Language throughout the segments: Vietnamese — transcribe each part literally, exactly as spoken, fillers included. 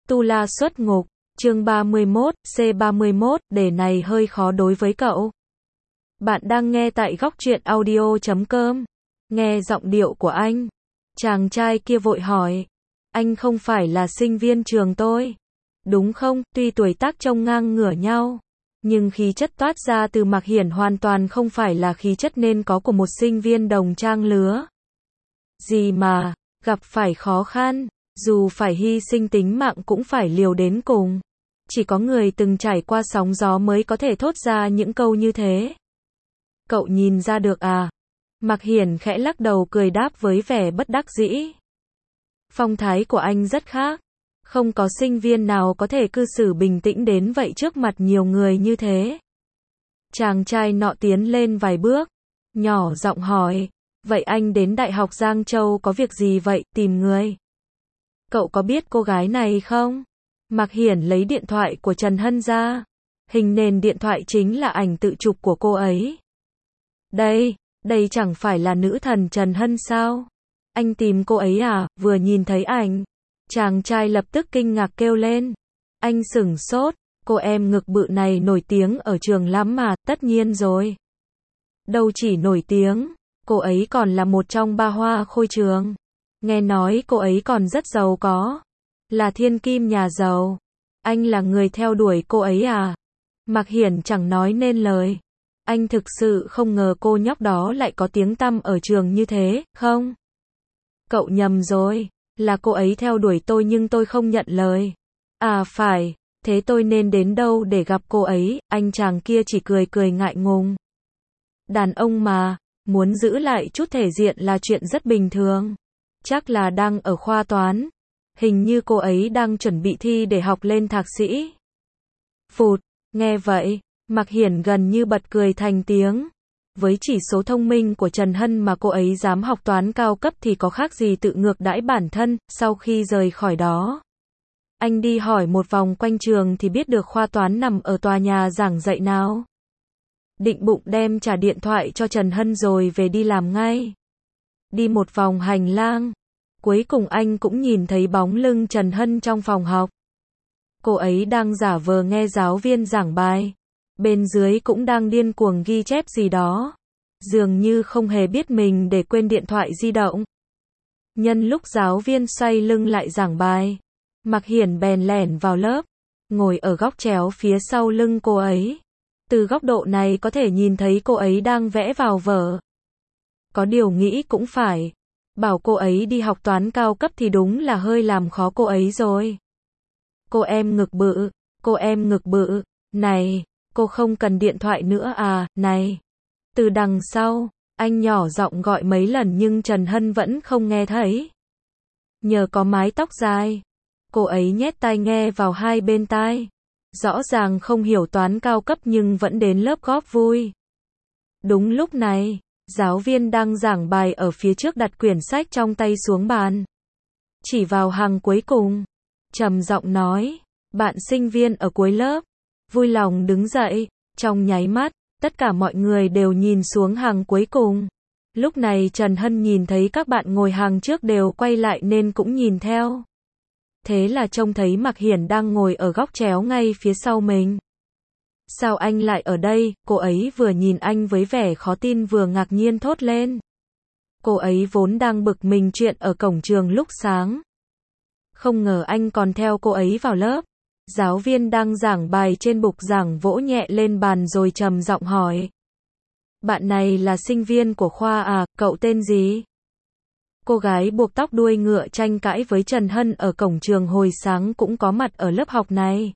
Tu La xuất ngục, chương ba mươi mốt, C ba mươi mốt, đề này hơi khó đối với cậu. Bạn đang nghe tại góc truyện audio chấm com. Nghe giọng điệu của anh. Chàng trai kia vội hỏi. Anh không phải là sinh viên trường tôi. Đúng không? Tuy tuổi tác trông ngang ngửa nhau. Nhưng khí chất toát ra từ Mạc Hiển hoàn toàn không phải là khí chất nên có của một sinh viên đồng trang lứa. Gì mà, gặp phải khó khăn, dù phải hy sinh tính mạng cũng phải liều đến cùng. Chỉ có người từng trải qua sóng gió mới có thể thốt ra những câu như thế. Cậu nhìn ra được à? Mạc Hiển khẽ lắc đầu cười đáp với vẻ bất đắc dĩ. Phong thái của anh rất khác. Không có sinh viên nào có thể cư xử bình tĩnh đến vậy trước mặt nhiều người như thế. Chàng trai nọ tiến lên vài bước, nhỏ giọng hỏi, vậy anh đến Đại học Giang Châu có việc gì vậy, tìm người? Cậu có biết cô gái này không? Mạc Hiển lấy điện thoại của Trần Hân ra. Hình nền điện thoại chính là ảnh tự chụp của cô ấy. Đây, đây chẳng phải là nữ thần Trần Hân sao? Anh tìm cô ấy à? Vừa nhìn thấy ảnh, chàng trai lập tức kinh ngạc kêu lên. Anh sửng sốt, cô em ngực bự này nổi tiếng ở trường lắm mà, tất nhiên rồi. Đâu chỉ nổi tiếng, cô ấy còn là một trong ba hoa khôi trường. Nghe nói cô ấy còn rất giàu có, là thiên kim nhà giàu. Anh là người theo đuổi cô ấy à? Mạc Hiển chẳng nói nên lời. Anh thực sự không ngờ cô nhóc đó lại có tiếng tăm ở trường như thế, không? Cậu nhầm rồi, là cô ấy theo đuổi tôi nhưng tôi không nhận lời. À phải, thế tôi nên đến đâu để gặp cô ấy? Anh chàng kia chỉ cười cười ngại ngùng. Đàn ông mà, muốn giữ lại chút thể diện là chuyện rất bình thường. Chắc là đang ở khoa toán. Hình như cô ấy đang chuẩn bị thi để học lên thạc sĩ. Phụt, nghe vậy, Mạc Hiển gần như bật cười thành tiếng. Với chỉ số thông minh của Trần Hân mà cô ấy dám học toán cao cấp thì có khác gì tự ngược đãi bản thân. Sau khi rời khỏi đó, anh đi hỏi một vòng quanh trường thì biết được khoa toán nằm ở tòa nhà giảng dạy nào. Định bụng đem trả điện thoại cho Trần Hân rồi về đi làm ngay. Đi một vòng hành lang, cuối cùng anh cũng nhìn thấy bóng lưng Trần Hân trong phòng học. Cô ấy đang giả vờ nghe giáo viên giảng bài. Bên dưới cũng đang điên cuồng ghi chép gì đó. Dường như không hề biết mình để quên điện thoại di động. Nhân lúc giáo viên xoay lưng lại giảng bài, Mạc Hiển bèn lẻn vào lớp, ngồi ở góc chéo phía sau lưng cô ấy. Từ góc độ này có thể nhìn thấy cô ấy đang vẽ vào vở. Có điều nghĩ cũng phải. Bảo cô ấy đi học toán cao cấp thì đúng là hơi làm khó cô ấy rồi. Cô em ngực bự, cô em ngực bự, này, cô không cần điện thoại nữa à, này. Từ đằng sau, anh nhỏ giọng gọi mấy lần nhưng Trần Hân vẫn không nghe thấy. Nhờ có mái tóc dài, cô ấy nhét tai nghe vào hai bên tai. Rõ ràng không hiểu toán cao cấp nhưng vẫn đến lớp góp vui. Đúng lúc này, giáo viên đang giảng bài ở phía trước đặt quyển sách trong tay xuống bàn. Chỉ vào hàng cuối cùng, trầm giọng nói, bạn sinh viên ở cuối lớp, vui lòng đứng dậy. Trong nháy mắt, tất cả mọi người đều nhìn xuống hàng cuối cùng. Lúc này Trần Hân nhìn thấy các bạn ngồi hàng trước đều quay lại nên cũng nhìn theo. Thế là trông thấy Mạc Hiển đang ngồi ở góc chéo ngay phía sau mình. Sao anh lại ở đây? Cô ấy vừa nhìn anh với vẻ khó tin vừa ngạc nhiên thốt lên. Cô ấy vốn đang bực mình chuyện ở cổng trường lúc sáng. Không ngờ anh còn theo cô ấy vào lớp. Giáo viên đang giảng bài trên bục giảng vỗ nhẹ lên bàn rồi trầm giọng hỏi. Bạn này là sinh viên của khoa à, cậu tên gì? Cô gái buộc tóc đuôi ngựa tranh cãi với Trần Hân ở cổng trường hồi sáng cũng có mặt ở lớp học này.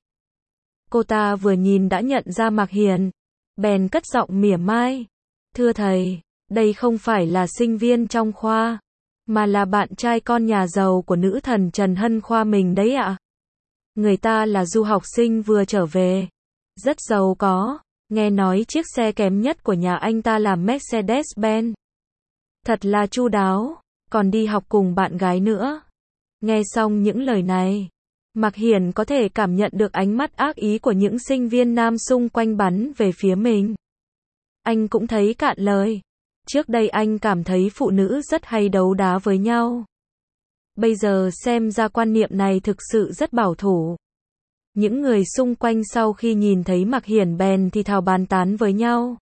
Cô ta vừa nhìn đã nhận ra Mạc Hiển, bèn cất giọng mỉa mai. Thưa thầy, đây không phải là sinh viên trong khoa, mà là bạn trai con nhà giàu của nữ thần Trần Hân khoa mình đấy ạ. Người ta là du học sinh vừa trở về, rất giàu có, nghe nói chiếc xe kém nhất của nhà anh ta là Mercedes-Benz. Thật là chu đáo, còn đi học cùng bạn gái nữa. Nghe xong những lời này, Mạc Hiển có thể cảm nhận được ánh mắt ác ý của những sinh viên nam xung quanh bắn về phía mình. Anh cũng thấy cạn lời. Trước đây anh cảm thấy phụ nữ rất hay đấu đá với nhau. Bây giờ xem ra quan niệm này thực sự rất bảo thủ. Những người xung quanh sau khi nhìn thấy Mạc Hiển bèn thì thào bàn tán với nhau.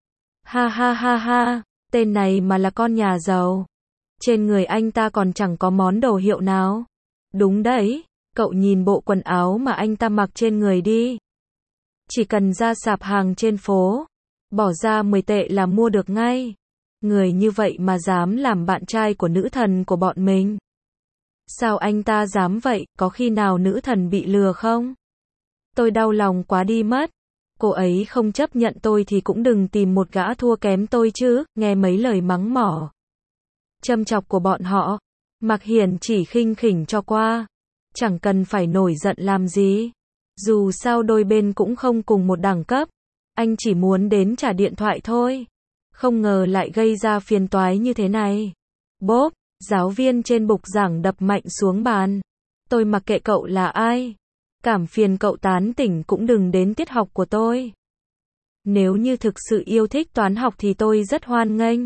Ha ha ha ha, tên này mà là con nhà giàu. Trên người anh ta còn chẳng có món đồ hiệu nào. Đúng đấy, cậu nhìn bộ quần áo mà anh ta mặc trên người đi. Chỉ cần ra sạp hàng trên phố, bỏ ra mười tệ là mua được ngay. Người như vậy mà dám làm bạn trai của nữ thần của bọn mình. Sao anh ta dám vậy, có khi nào nữ thần bị lừa không? Tôi đau lòng quá đi mất. Cô ấy không chấp nhận tôi thì cũng đừng tìm một gã thua kém tôi chứ, nghe mấy lời mắng mỏ châm chọc của bọn họ. Mạc Hiển chỉ khinh khỉnh cho qua. Chẳng cần phải nổi giận làm gì. Dù sao đôi bên cũng không cùng một đẳng cấp. Anh chỉ muốn đến trả điện thoại thôi. Không ngờ lại gây ra phiền toái như thế này. Bốp, giáo viên trên bục giảng đập mạnh xuống bàn. Tôi mặc kệ cậu là ai. Cảm phiền cậu tán tỉnh cũng đừng đến tiết học của tôi. Nếu như thực sự yêu thích toán học thì tôi rất hoan nghênh.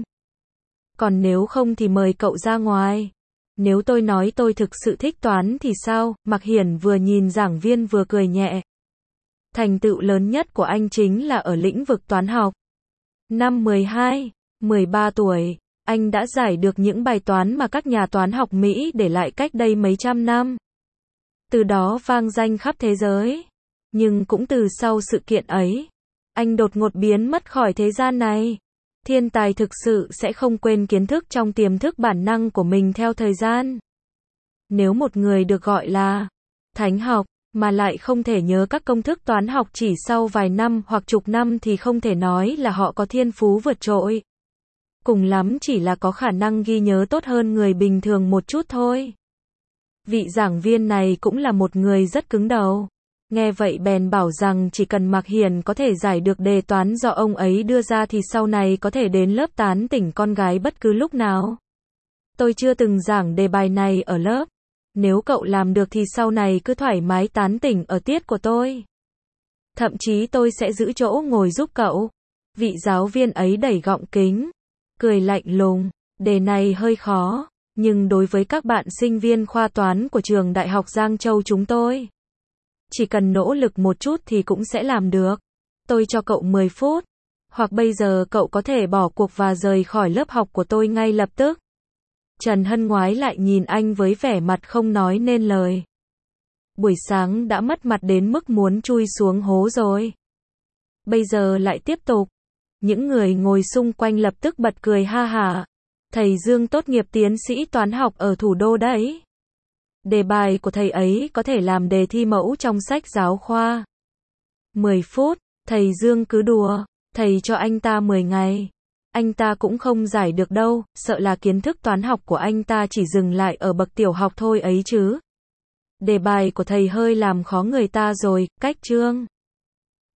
Còn nếu không thì mời cậu ra ngoài. Nếu tôi nói tôi thực sự thích toán thì sao? Mạc Hiển vừa nhìn giảng viên vừa cười nhẹ. Thành tựu lớn nhất của anh chính là ở lĩnh vực toán học. Năm mười hai, mười ba tuổi, anh đã giải được những bài toán mà các nhà toán học Mỹ để lại cách đây mấy trăm năm. Từ đó vang danh khắp thế giới. Nhưng cũng từ sau sự kiện ấy, anh đột ngột biến mất khỏi thế gian này. Thiên tài thực sự sẽ không quên kiến thức trong tiềm thức bản năng của mình theo thời gian. Nếu một người được gọi là thánh học, mà lại không thể nhớ các công thức toán học chỉ sau vài năm hoặc chục năm thì không thể nói là họ có thiên phú vượt trội. Cùng lắm chỉ là có khả năng ghi nhớ tốt hơn người bình thường một chút thôi. Vị giảng viên này cũng là một người rất cứng đầu. Nghe vậy bèn bảo rằng chỉ cần Mạc Hiển có thể giải được đề toán do ông ấy đưa ra thì sau này có thể đến lớp tán tỉnh con gái bất cứ lúc nào. Tôi chưa từng giảng đề bài này ở lớp. Nếu cậu làm được thì sau này cứ thoải mái tán tỉnh ở tiết của tôi. Thậm chí tôi sẽ giữ chỗ ngồi giúp cậu. Vị giáo viên ấy đẩy gọng kính, cười lạnh lùng. Đề này hơi khó, nhưng đối với các bạn sinh viên khoa toán của trường Đại học Giang Châu chúng tôi, chỉ cần nỗ lực một chút thì cũng sẽ làm được. Tôi cho cậu mười phút. Hoặc bây giờ cậu có thể bỏ cuộc và rời khỏi lớp học của tôi ngay lập tức. Trần Hân ngoái lại nhìn anh với vẻ mặt không nói nên lời. Buổi sáng đã mất mặt đến mức muốn chui xuống hố rồi. Bây giờ lại tiếp tục. Những người ngồi xung quanh lập tức bật cười ha hả. Thầy Dương tốt nghiệp tiến sĩ toán học ở thủ đô đấy. Đề bài của thầy ấy có thể làm đề thi mẫu trong sách giáo khoa. mười phút, thầy Dương cứ đùa, thầy cho anh ta mười ngày. Anh ta cũng không giải được đâu, sợ là kiến thức toán học của anh ta chỉ dừng lại ở bậc tiểu học thôi ấy chứ. Đề bài của thầy hơi làm khó người ta rồi, cách chương.